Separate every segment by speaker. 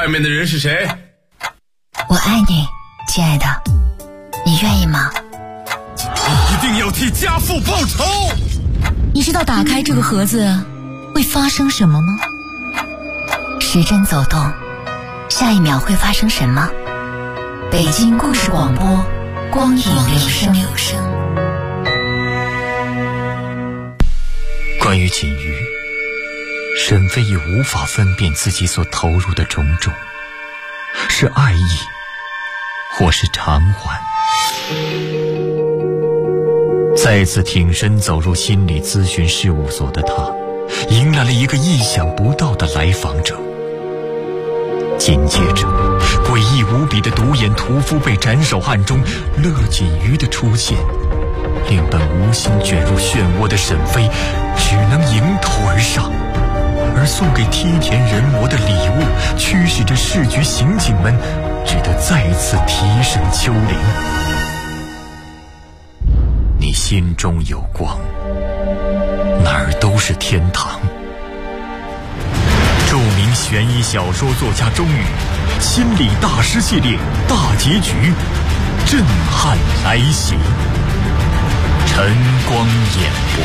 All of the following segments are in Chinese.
Speaker 1: 外面的人是谁？
Speaker 2: 我爱你，亲爱的，你愿意吗？
Speaker 1: 今天一定要替家父报仇。
Speaker 2: 你知道打开这个盒子会发生什么吗？时针走动，下一秒会发生什么？北京故事广播，光影留声。
Speaker 3: 关于锦瑜，沈飞已无法分辨自己所投入的种种，是爱意，或是偿还。再次挺身走入心理咨询事务所的他，迎来了一个意想不到的来访者。紧接着，诡异无比的独眼屠夫被斩首案中乐锦瑜的出现，令本无心卷入漩涡的沈飞只能迎头而上，而送给梯田人魔的礼物驱使着市局刑警们只得再次提升丘陵。你心中有光，哪儿都是天堂。著名悬疑小说作家钟宇心理大师系列大结局震撼来袭，晨光演播。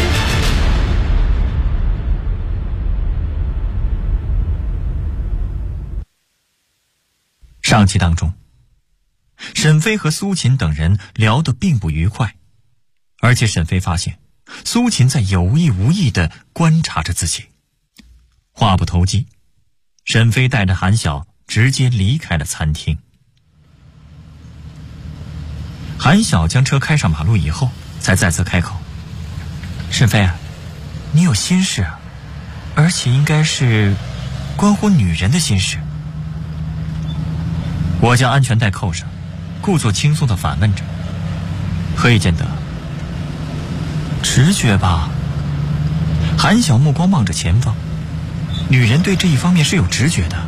Speaker 3: 上集当中，沈飞和苏秦等人聊得并不愉快，而且沈飞发现苏秦在有意无意地观察着自己。话不投机，沈飞带着韩晓直接离开了餐厅。韩晓将车开上马路以后，才再次开口：“沈飞啊，你有心事啊，而且应该是关乎女人的心事。”我将安全带扣上，故作轻松地反问着：“何以见得？直觉吧？”韩晓目光望着前方，女人对这一方面是有直觉的。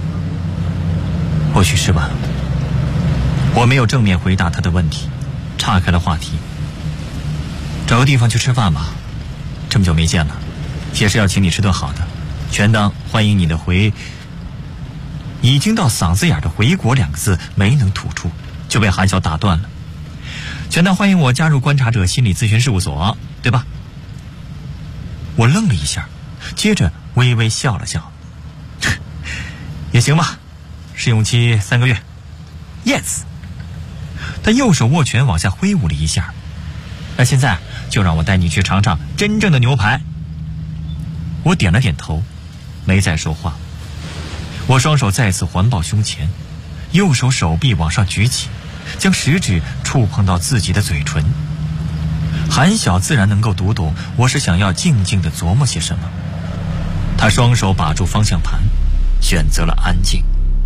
Speaker 3: 或许是吧。我没有正面回答他的问题，岔开了话题。找个地方去吃饭吧，这么久没见了，也是要请你吃顿好的，全当欢迎你的回。已经到嗓子眼的回国两个字没能吐出，就被韩晓打断了。全当欢迎我加入观察者心理咨询事务所，对吧？我愣了一下，接着微微笑了笑。也行吧，试用期3个月。Yes。他右手握拳往下挥舞了一下。那现在就让我带你去尝尝真正的牛排。我点了点头，没再说话。我双手再次环抱胸前，右手手臂往上举起，将食指触碰到自己的嘴唇。韩晓自然能够读懂我是想要静静地琢磨些什么。他双手把住方向盘，选择了安静。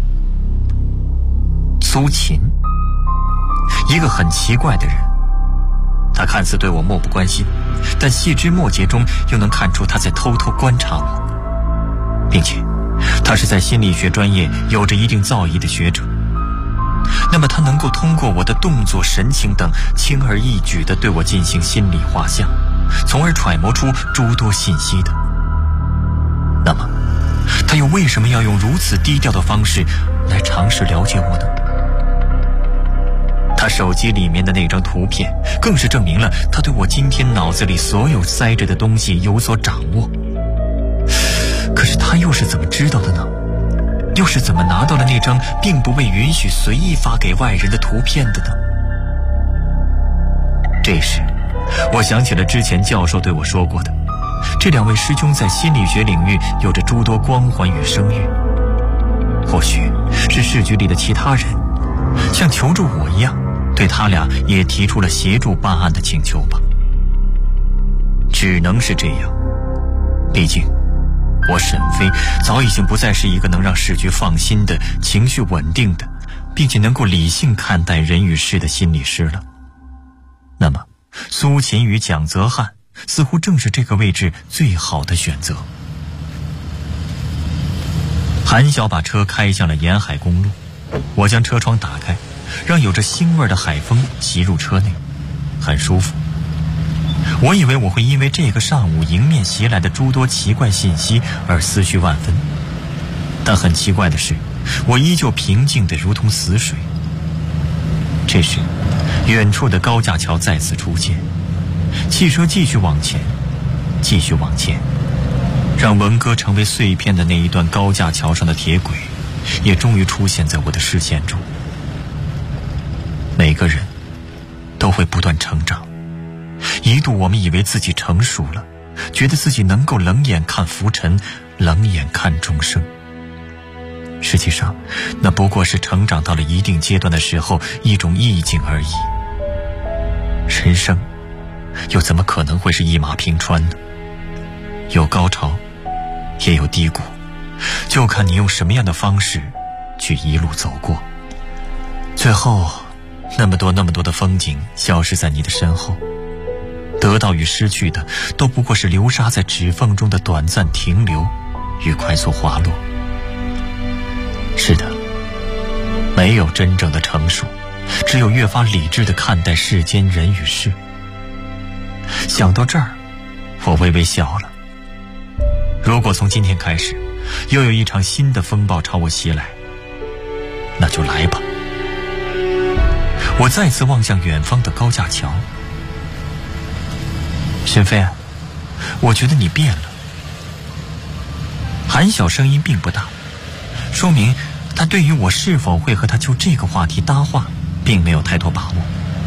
Speaker 3: 苏秦，一个很奇怪的人，他看似对我漠不关心，但细枝末节中又能看出他在偷偷观察我，并且他是在心理学专业有着一定造诣的学者。那么他能够通过我的动作、神情等轻而易举地对我进行心理画像，从而揣摩出诸多信息的。那么他又为什么要用如此低调的方式来尝试了解我呢？他手机里面的那张图片更是证明了他对我今天脑子里所有塞着的东西有所掌握。可是他又是怎么知道的呢？又是怎么拿到了那张并不被允许随意发给外人的图片的呢？这时我想起了之前教授对我说过的，这两位师兄在心理学领域有着诸多光环与声誉。或许是市局里的其他人像求助我一样，对他俩也提出了协助办案的请求吧。只能是这样，毕竟我沈飞早已经不再是一个能让市局放心的、情绪稳定的，并且能够理性看待人与事的心理师了。那么苏秦与蒋泽汉似乎正是这个位置最好的选择。韩晓把车开向了沿海公路，我将车窗打开，让有着腥味的海风袭入车内，很舒服。我以为我会因为这个上午迎面袭来的诸多奇怪信息而思绪万分，但很奇怪的是， 我依旧平静得如同死水。这时，远处的高架桥再次出现，汽车继续往前，继续往前，让文哥成为碎片的那一段高架桥上的铁轨，也终于出现在我的视线中。每个人都会不断成长，一度我们以为自己成熟了，觉得自己能够冷眼看浮尘，冷眼看众生。实际上，那不过是成长到了一定阶段的时候一种意境而已。人生又怎么可能会是一马平川呢？有高潮，也有低谷，就看你用什么样的方式去一路走过。最后，那么多的风景消失在你的身后，得到与失去的都不过是流沙在指缝中的短暂停留与快速滑落。是的，没有真正的成熟，只有越发理智地看待世间人与事。想到这儿，我微微笑了。如果从今天开始，又有一场新的风暴朝我袭来，那就来吧。我再次望向远方的高架桥。沈飞，我觉得你变了。韩晓声音并不大，说明他对于我是否会和他就这个话题搭话并没有太多把握。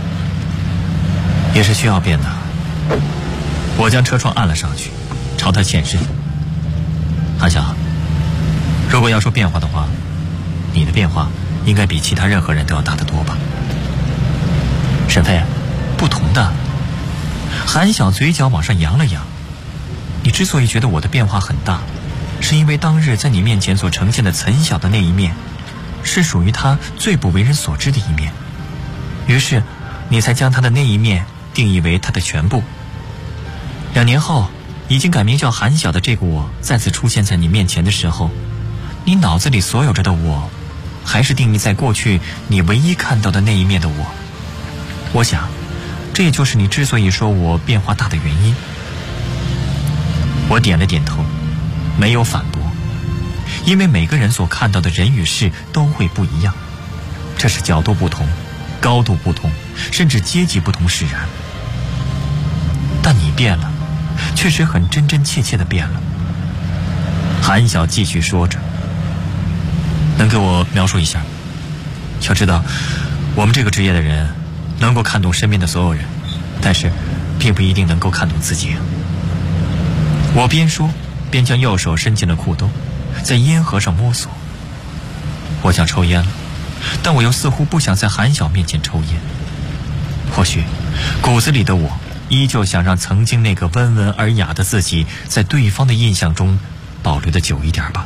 Speaker 3: 也是需要变的。我将车窗按了上去，朝他显示。韩晓，如果要说变化的话，你的变化应该比其他任何人都要大得多吧。沈飞，不同的。韩晓嘴角往上扬了扬。你之所以觉得我的变化很大，是因为当日在你面前所呈现的岑晓的那一面，是属于他最不为人所知的一面，于是你才将他的那一面定义为他的全部。2年后，已经改名叫韩晓的这个我再次出现在你面前的时候，你脑子里所有着的我，还是定义在过去你唯一看到的那一面的我。我想，这也就是你之所以说我变化大的原因。我点了点头，没有反驳，因为每个人所看到的人与事都会不一样，这是角度不同，高度不同，甚至阶级不同使然。但你变了，确实很真真切切地变了。韩晓继续说着，能给我描述一下？要知道，我们这个职业的人能够看懂身边的所有人，但是并不一定能够看懂自己。我边说边将右手伸进了裤兜，在烟盒上摸索。我想抽烟了，但我又似乎不想在韩晓面前抽烟。或许骨子里的我依旧想让曾经那个温文尔雅的自己在对方的印象中保留的久一点吧。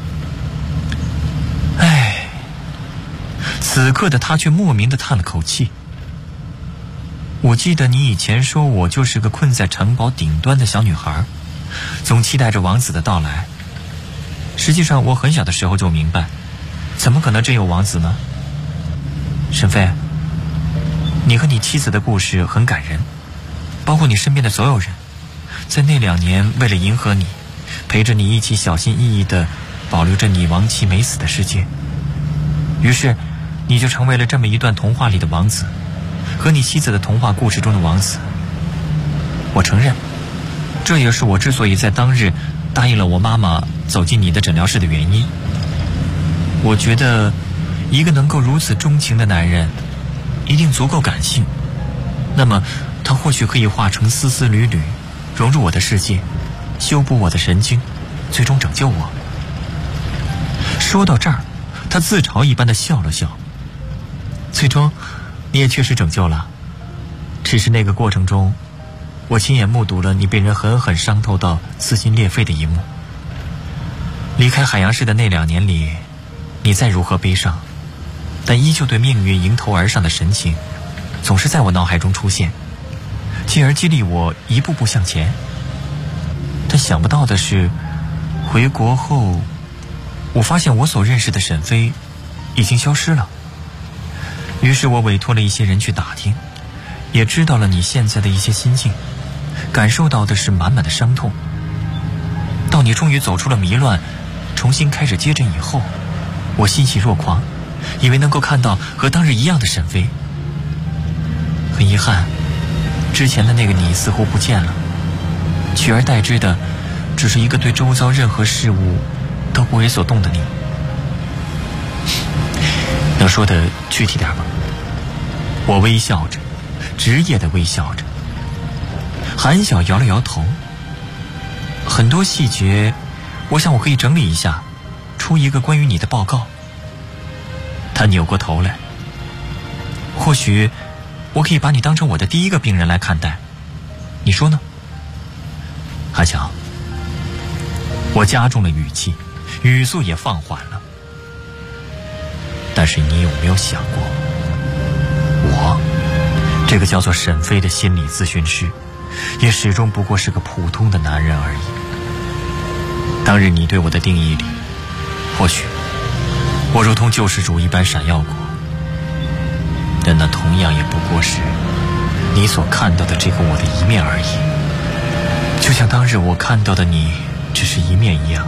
Speaker 3: 唉，此刻的他却莫名地叹了口气。我记得你以前说我就是个困在城堡顶端的小女孩，总期待着王子的到来。实际上我很小的时候就明白，怎么可能真有王子呢？沈飞，你和你妻子的故事很感人，包括你身边的所有人，在那2年为了迎合你，陪着你一起小心翼翼地保留着你亡妻没死的世界，于是你就成为了这么一段童话里的王子，和你妻子的童话故事中的王子。我承认，这也是我之所以在当日答应了我妈妈走进你的诊疗室的原因。我觉得一个能够如此钟情的男人一定足够感性，那么他或许可以化成丝丝缕缕，融入我的世界，修补我的神经，最终拯救我。说到这儿，他自嘲一般的笑了笑。最终你也确实拯救了，只是那个过程中，我亲眼目睹了你被人狠狠伤透到撕心裂肺的一幕。离开海洋市的那2年里，你再如何悲伤，但依旧对命运迎头而上的神情总是在我脑海中出现，进而激励我一步步向前。但想不到的是，回国后我发现我所认识的沈飞已经消失了。于是我委托了一些人去打听，也知道了你现在的一些心境，感受到的是满满的伤痛。到你终于走出了迷乱，重新开始接诊以后， 我欣喜若狂，以为能够看到和当日一样的沈飞。很遗憾，之前的那个你似乎不见了，取而代之的只是一个对周遭任何事物都不为所动的你。能说的具体点吗？我微笑着，职业的微笑着。韩晓摇了摇头。很多细节，我想我可以整理一下，出一个关于你的报告。他扭过头来。或许我可以把你当成我的第一个病人来看待，你说呢？韩晓，我加重了语气，语速也放缓了。但是你有没有想过，我这个叫做沈飞的心理咨询师，也始终不过是个普通的男人而已。当日你对我的定义里，或许我如同救世主一般闪耀过，但那同样也不过是你所看到的这个我的一面而已，就像当日我看到的你只是一面一样。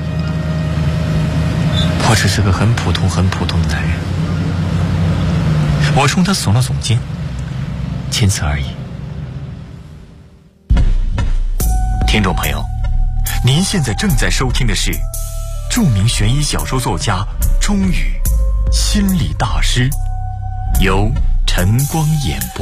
Speaker 3: 我只是个很普通很普通的男人。我冲他耸了耸肩，仅此而已。听众朋友，您现在正在收听的是著名悬疑小说作家钟宇心理大师，由晨光演播。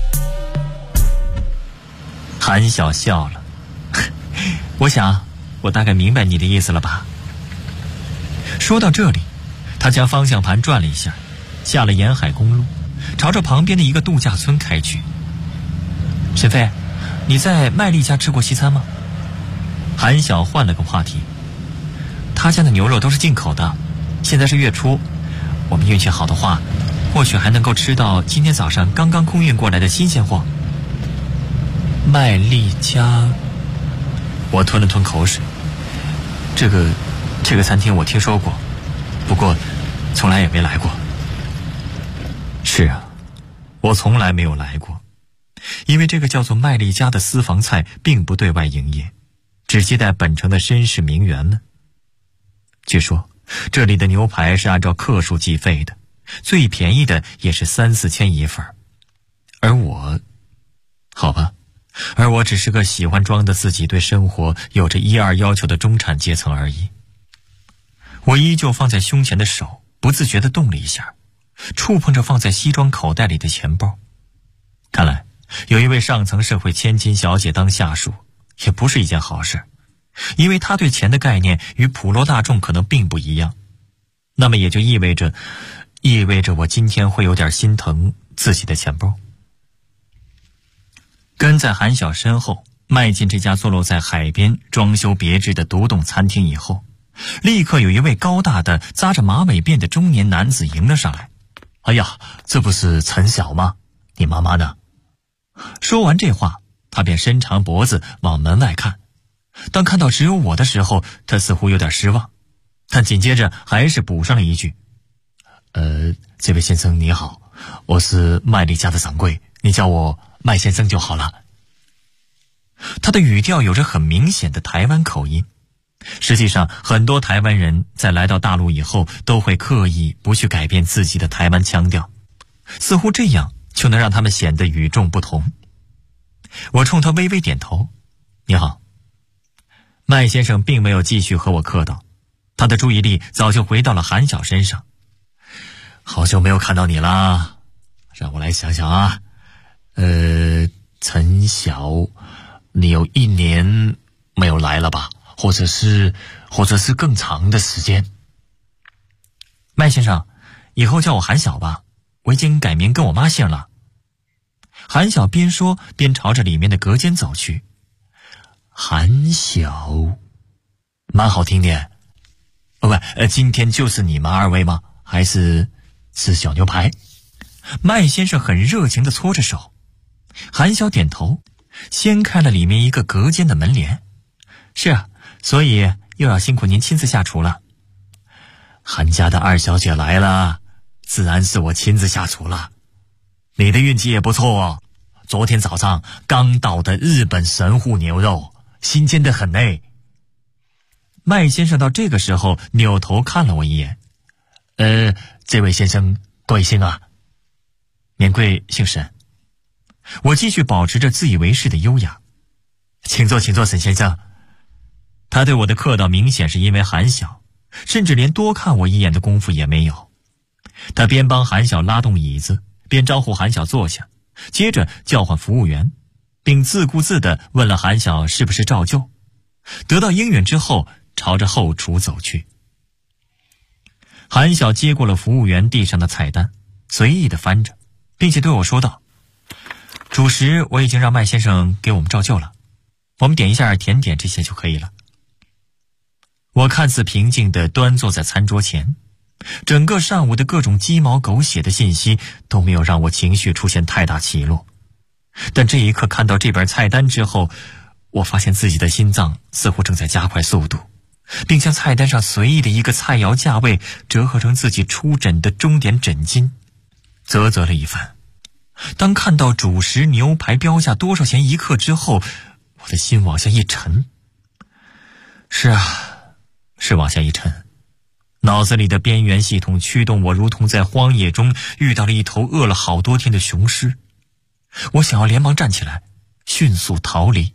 Speaker 3: 韩晓笑了，我想我大概明白你的意思了吧。说到这里，他将方向盘转了一下，下了沿海公路，朝着旁边的一个度假村开去。沈飞，你在麦丽家吃过西餐吗？韩晓换了个话题。他家的牛肉都是进口的，现在是月初，我们运气好的话，或许还能够吃到今天早上刚刚空运过来的新鲜货。麦丽家，我吞了吞口水。这个餐厅我听说过，不过从来也没来过。是啊，我从来没有来过，因为这个叫做麦丽家的私房菜并不对外营业，只接待本城的绅士名媛们。据说这里的牛排是按照克数计费的，最便宜的也是3-4千一份。而我，好吧，而我只是个喜欢装的自己对生活有着1-2要求的中产阶层而已。我依旧放在胸前的手不自觉地动了一下，触碰着放在西装口袋里的钱包。看来有一位上层社会千金小姐当下属也不是一件好事，因为她对钱的概念与普罗大众可能并不一样。那么也就意味着我今天会有点心疼自己的钱包。跟在韩晓身后迈进这家坐落在海边装修别致的独栋餐厅以后，立刻有一位高大的扎着马尾辫的中年男子迎了上来。哎呀，这不是陈晓吗？你妈妈呢？说完这话，他便伸长脖子往门外看。当看到只有我的时候，他似乎有点失望，但紧接着还是补上了一句：这位先生你好，我是麦丽家的掌柜，你叫我麦先生就好了。他的语调有着很明显的台湾口音。实际上很多台湾人在来到大陆以后都会刻意不去改变自己的台湾腔调，似乎这样就能让他们显得与众不同。我冲他微微点头，你好。麦先生并没有继续和我客套，他的注意力早就回到了韩晓身上。好久没有看到你啦，让我来想想啊，陈晓，你有1年没有来了吧？或者是更长的时间。麦先生，以后叫我韩晓吧，我已经改名跟我妈姓了。韩晓边说边朝着里面的隔间走去。韩晓，蛮好听的。今天就是你们2位吗？还是吃小牛排？麦先生很热情地搓着手。韩晓点头，掀开了里面一个隔间的门帘。是啊，所以又要辛苦您亲自下厨了。韩家的2小姐来了，自然是我亲自下厨了。你的运气也不错哦，昨天早上刚到的日本神户牛肉，新鲜得很嘞。麦先生到这个时候扭头看了我一眼。 这位先生贵姓啊？免贵姓沈。我继续保持着自以为是的优雅。请坐，请坐，沈先生。他对我的客套明显是因为韩晓，甚至连多看我一眼的功夫也没有。他边帮韩晓拉动椅子，边招呼韩晓坐下，接着叫唤服务员，并自顾自地问了韩晓是不是照旧。得到应允之后，朝着后厨走去。韩晓接过了服务员递上的菜单，随意地翻着，并且对我说道：主食我已经让麦先生给我们照旧了，我们点一下甜点这些就可以了。我看似平静地端坐在餐桌前，整个上午的各种鸡毛狗血的信息都没有让我情绪出现太大起落。但这一刻看到这本菜单之后，我发现自己的心脏似乎正在加快速度，并将菜单上随意的一个菜肴价位折合成自己出诊的钟点诊金，啧啧了一番。当看到主食牛排标价多少钱一克之后，我的心往下一沉。是啊，是往下一沉。脑子里的边缘系统驱动我，如同在荒野中遇到了一头饿了好多天的雄狮。我想要连忙站起来，迅速逃离。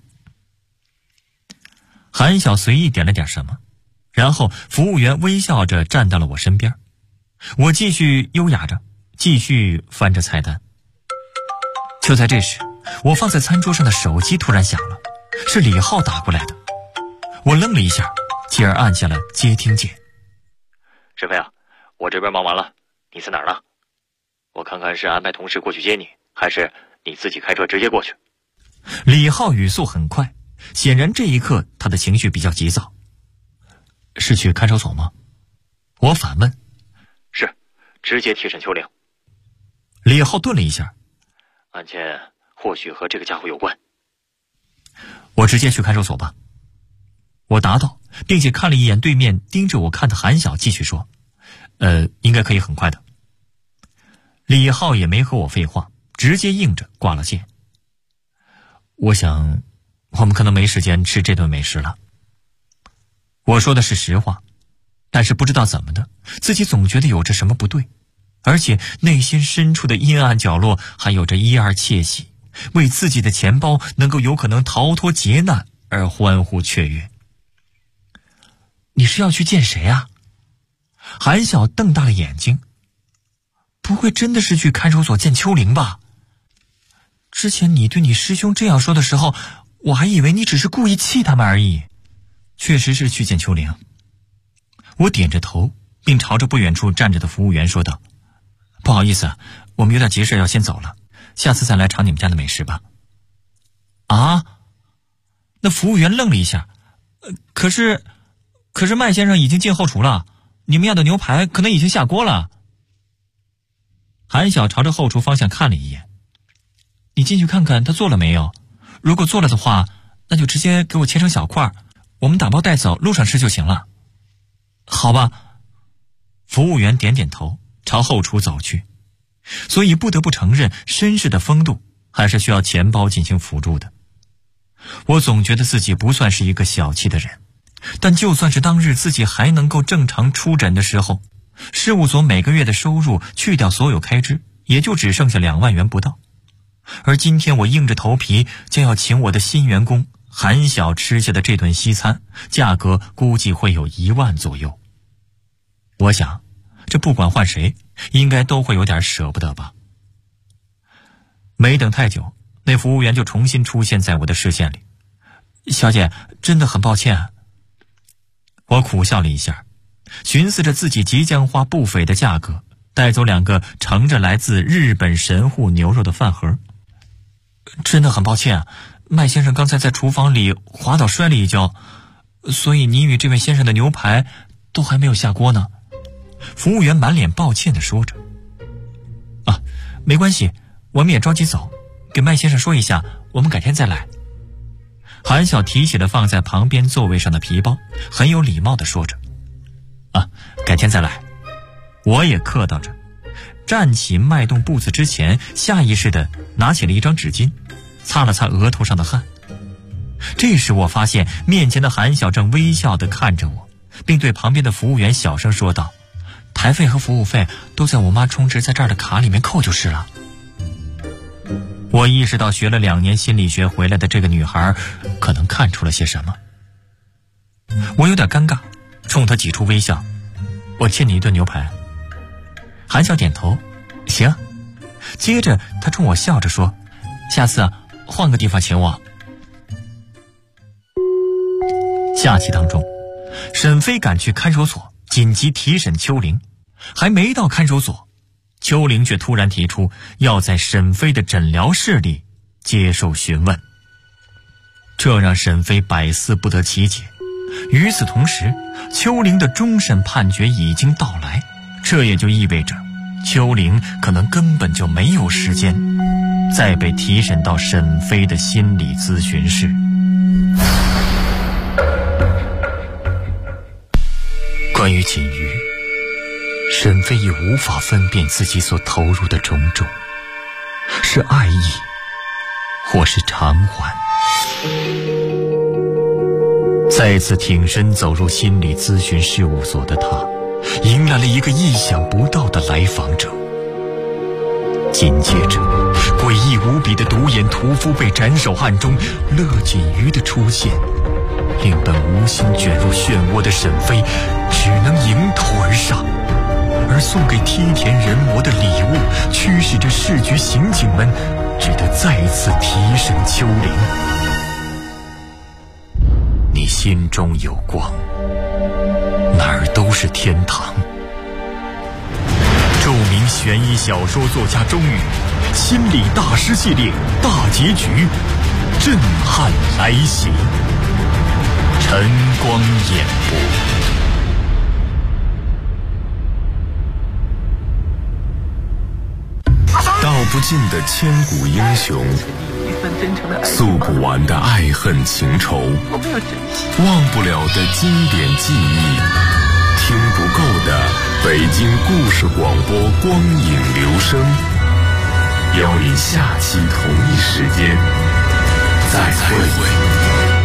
Speaker 3: 韩晓随意点了点什么，然后服务员微笑着站到了我身边。我继续优雅着，继续翻着菜单。就在这时，我放在餐桌上的手机突然响了，是李浩打过来的。我愣了一下，继而按下了接听键。
Speaker 4: 沈飞啊，我这边忙完了，你在哪儿呢？我看看是安排同事过去接你，还是你自己开车直接过去。
Speaker 3: 李浩语速很快，显然这一刻他的情绪比较急躁。是去看守所吗？我反问。
Speaker 4: 是，直接提审秋玲。
Speaker 3: 李浩顿了一下。
Speaker 4: 案件或许和这个家伙有关。
Speaker 3: 我直接去看守所吧。我答道，并且看了一眼对面盯着我看的韩晓，继续说，应该可以很快的。李浩也没和我废话，直接应着挂了线。我想我们可能没时间吃这顿美食了。我说的是实话，但是不知道怎么的，自己总觉得有着什么不对，而且内心深处的阴暗角落还有着一二窃喜，为自己的钱包能够有可能逃脱劫难而欢呼雀跃。你是要去见谁啊？韩晓瞪大了眼睛。不会真的是去看守所见秋玲吧？之前你对你师兄这样说的时候，我还以为你只是故意气他们而已。确实是去见秋玲。我点着头，并朝着不远处站着的服务员说道，不好意思，我们有点急事要先走了，下次再来尝你们家的美食吧。啊？那服务员愣了一下，可是麦先生已经进后厨了，你们要的牛排可能已经下锅了。韩晓朝着后厨方向看了一眼，你进去看看他做了没有，如果做了的话，那就直接给我切成小块，我们打包带走，路上吃就行了。好吧。服务员点点头，朝后厨走去。所以不得不承认，绅士的风度还是需要钱包进行辅助的。我总觉得自己不算是一个小气的人，但就算是当日自己还能够正常出诊的时候，事务所每个月的收入去掉所有开支，也就只剩下2万元不到。而今天我硬着头皮将要请我的新员工韩晓吃下的这顿西餐，价格估计会有1万左右。我想，这不管换谁，应该都会有点舍不得吧。没等太久，那服务员就重新出现在我的视线里。小姐，真的很抱歉。我苦笑了一下，寻思着自己即将花不菲的价格带走2个盛着来自日本神户牛肉的饭盒。真的很抱歉，麦先生刚才在厨房里滑倒摔了一跤，所以你与这位先生的牛排都还没有下锅呢。服务员满脸抱歉地说着。啊，没关系，我们也着急走，给麦先生说一下，我们改天再来。韩晓提起了放在旁边座位上的皮包，很有礼貌地说着。啊，改天再来。我也客套着，站起迈动步子之前，下意识地拿起了一张纸巾，擦了擦额头上的汗。这时我发现面前的韩晓正微笑地看着我，并对旁边的服务员小声说道， 台费和服务费都在我妈充值在这儿的卡里面扣就是了。我意识到学了2年心理学回来的这个女孩可能看出了些什么。我有点尴尬，冲她挤出微笑：“我欠你1顿牛排。”含笑点头：“行。”接着她冲我笑着说：“下次换个地方请我。”下期当中，沈飞赶去看守所紧急提审秋玲，还没到看守所，秋玲却突然提出要在沈飞的诊疗室里接受询问，这让沈飞百思不得其解。与此同时，秋玲的终审判决已经到来，这也就意味着秋玲可能根本就没有时间再被提审到沈飞的心理咨询室。关于锦瑜，沈飞已无法分辨自己所投入的种种，是爱意或是偿还。再次挺身走入心理咨询事务所的他，迎来了一个意想不到的来访者。紧接着，诡异无比的独眼屠夫被斩首案中乐锦瑜的出现，令本无心卷入漩涡的沈飞只能迎头而上，而送给梯田人魔的礼物驱使着市局刑警们只得再次提审秋玲。你心中有光，哪儿都是天堂。著名悬疑小说作家钟宇心理大师系列大结局震撼来袭，晨光演播。
Speaker 1: 道不尽的千古英雄，诉不完的爱恨情仇，忘不了的经典记忆，听不够的北京故事广播光影留声。邀你下期同一时间再会。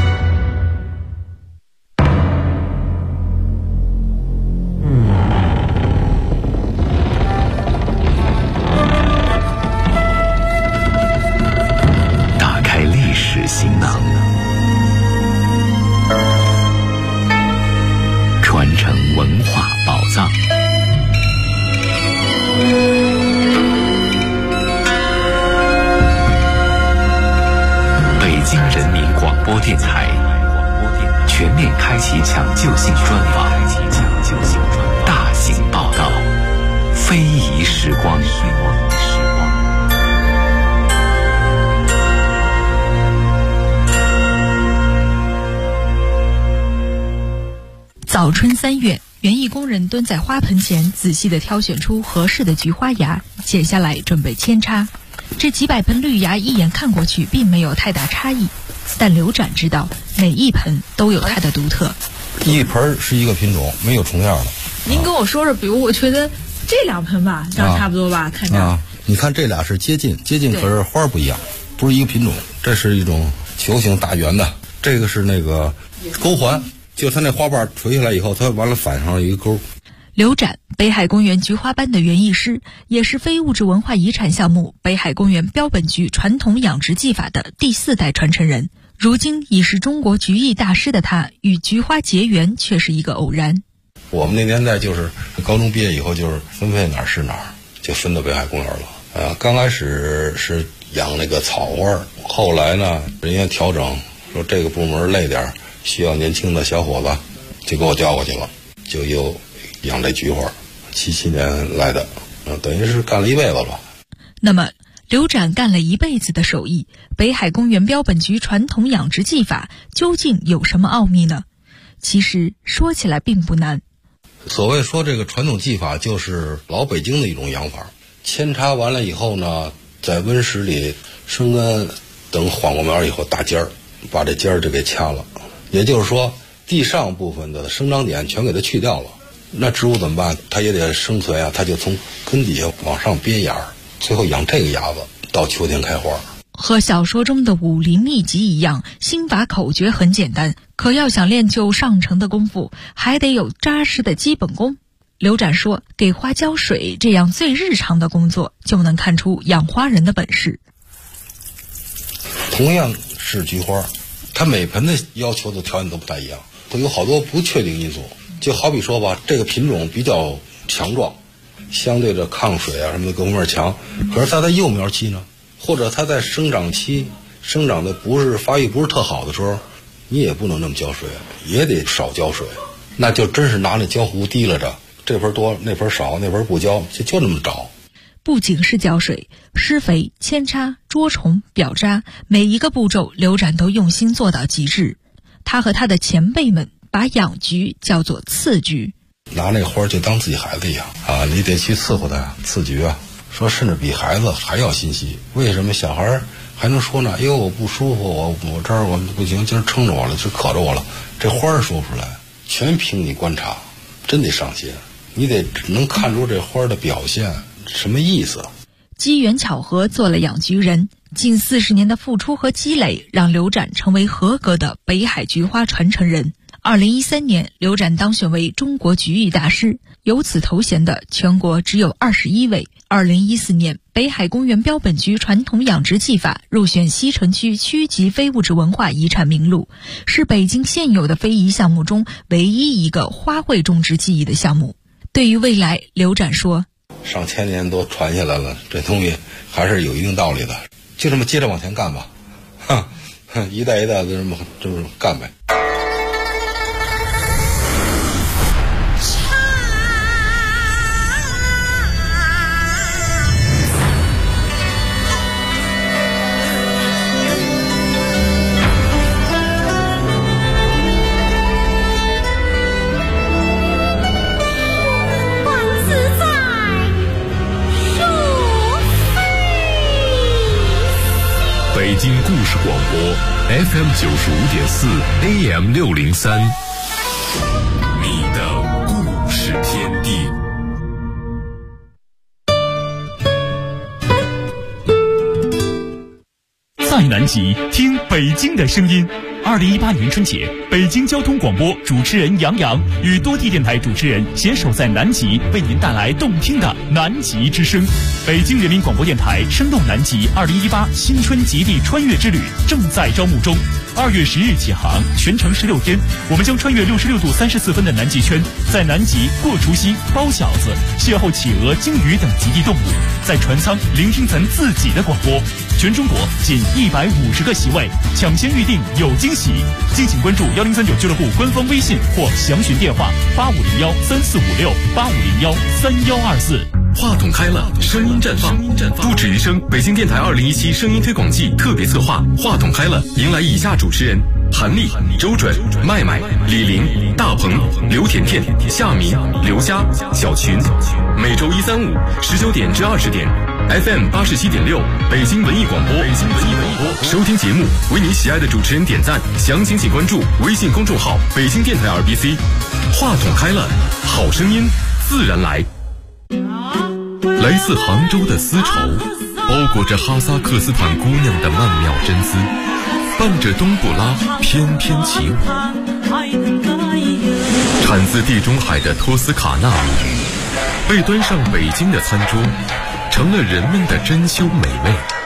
Speaker 1: 行囊，传承文化宝藏。北京人民广播电台全面开启抢救性专访，大型报道，非遗时光。
Speaker 5: 早春3月，园艺工人蹲在花盆前，仔细地挑选出合适的菊花芽，剪下来准备扦插。这几百盆绿芽一眼看过去并没有太大差异，但刘展知道每一盆都有它的独特。
Speaker 6: 一盆是一个品种，没有重样的。
Speaker 5: 您跟我说说，比如我觉得这2盆吧，这样差不多吧？看着
Speaker 6: 你看这俩是接近，可是花不一样，不是一个品种。这是一种球形大圆的，这个是那个钩环。就它那花瓣垂下来以后，它完了反上了一个钩。
Speaker 5: 刘展，北海公园菊花班的园艺师，也是非物质文化遗产项目北海公园标本菊传统养殖技法的第4代传承人。如今已是中国菊艺大师的他，与菊花结缘却是一个偶然。
Speaker 6: 我们那年代就是高中毕业以后，就是分配哪儿是哪儿，就分到北海公园了。刚开始是养那个草花，后来呢，人家调整说这个部门累点，需要年轻的小伙子，就给我调过去了，就又养这菊花，77年来的，等于是干了一辈子了。
Speaker 5: 那么刘展干了一辈子的手艺，北海公园标本菊传统养殖技法究竟有什么奥秘呢？其实说起来并不难。
Speaker 6: 所谓说这个传统技法，就是老北京的一种养法。扦插完了以后呢，在温室里生根，等缓过苗以后打尖儿，把这尖儿就给掐了。也就是说，地上部分的生长点全给它去掉了。那植物怎么办？它也得生存啊，它就从根底下往上憋芽，最后养这个芽子，到秋天开花。
Speaker 5: 和小说中的武林秘籍一样，心法口诀很简单，可要想练就上乘的功夫，还得有扎实的基本功。 刘展说，给花浇水这样最日常的工作，就能看出养花人的本事。
Speaker 6: 同样是菊花，它每盆的要求的条件都不太一样，都有好多不确定因素。就好比说吧，这个品种比较强壮，相对的抗水啊什么的各方面强，可是它在幼苗期呢，或者它在生长期生长的发育不是特好的时候，你也不能那么浇水，也得少浇水，那就真是拿那浇壶提拉着，这盆多那盆少，那盆不浇，就那么找。
Speaker 5: 不仅是浇水，施肥、扦插、捉虫、表渣，每一个步骤刘展都用心做到极致。他和他的前辈们把养菊叫做刺菊，
Speaker 6: 拿那花就当自己孩子一样啊，你得去伺候他，刺菊啊，说甚至比孩子还要心细。为什么小孩还能说呢？哎呦，我不舒服，我这儿我不行，今儿撑着我了，就渴着我了。这花儿说不出来，全凭你观察，真得上心，你得能看出这花的表现什么意思。
Speaker 5: 机缘巧合做了养菊人，近40年的付出和积累，让刘展成为合格的北海菊花传承人。2013年，刘展当选为中国菊艺大师，有此头衔的全国只有21位。2014年，北海公园标本菊传统养殖技法入选西城区区级非物质文化遗产名录，是北京现有的非遗项目中唯一一个花卉种植技艺的项目。对于未来，刘展说，
Speaker 6: 上千年都传下来了，这东西还是有一定道理的，就这么接着往前干吧，一代一代的这么干呗。
Speaker 1: 北京故事广播 FM 95.4 AM 603，你的故事天地。
Speaker 7: 在南极听北京的声音。2018年春节，北京交通广播主持人杨洋与多地电台主持人携手在南极，为您带来动听的南极之声。北京人民广播电台声动南极2018新春极地穿越之旅正在招募中，2月10日起航，全程16天，我们将穿越66度34分的南极圈，在南极过除夕、包饺子，邂逅企鹅、鲸鱼等极地动物，在船舱聆听咱自己的广播。全中国仅150个席位，抢先预定有惊喜。敬请关注1039俱乐部官方微信或详询电话85013456 85013124。
Speaker 1: 话筒开了，声音绽放，不止一声。北京电台2017声音推广季特别策划，话筒开了，迎来以下主持人：韩丽、周准、麦麦、李玲、大鹏、刘甜甜、夏明、刘佳、小群。每周1、3、5 19点至20点。FM 87.6，北京文艺广播。收听节目，为您喜爱的主持人点赞，详情请关注微信公众号北京电台 RBC。话筒开了，好声音自然来。来自杭州的丝绸，包裹着哈萨克斯坦姑娘的曼妙真丝，伴着冬不拉翩翩起舞。产自地中海的托斯卡纳米，被端上北京的餐桌，成了人们的珍馐美味。